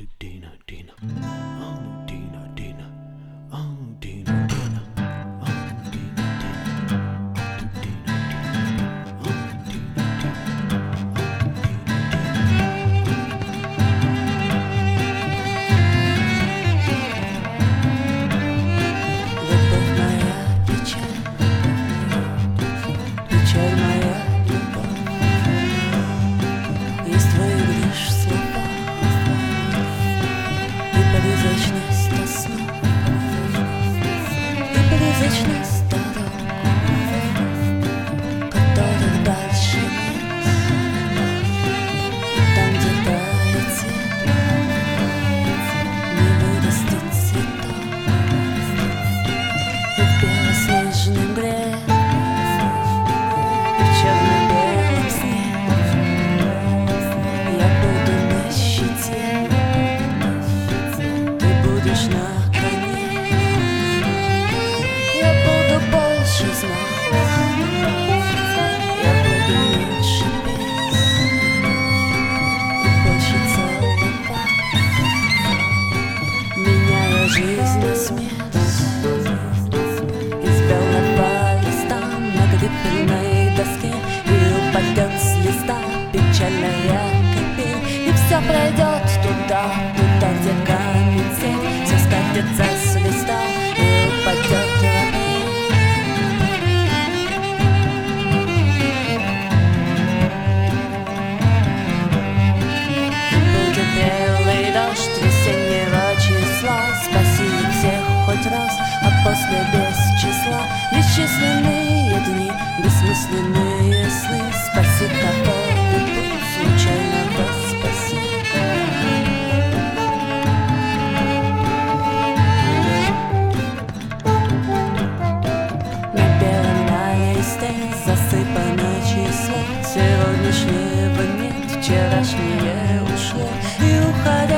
Вечность дорог, которых дальше нет. Там, где тает свет, не вырастет цветок. И в белоснежной мгле, и в черно-белом сне я буду на щите, ты будешь на больше знать, я буду меньше петь и больше целовать, меняя жизнь на смерть. Из белого листа на грифельной доске и упадет с листа печальная капель, и все пройдет туда, где камень сеть, все скатится с листа и упадет. Спаси всех хоть раз, а после без числа. Бесчисленные дни, бессмысленные сны. Спаси такой путь, случайно спаси. На белом листе засыпано число. Сегодняшнего нет, вчерашнее ушло и уходит.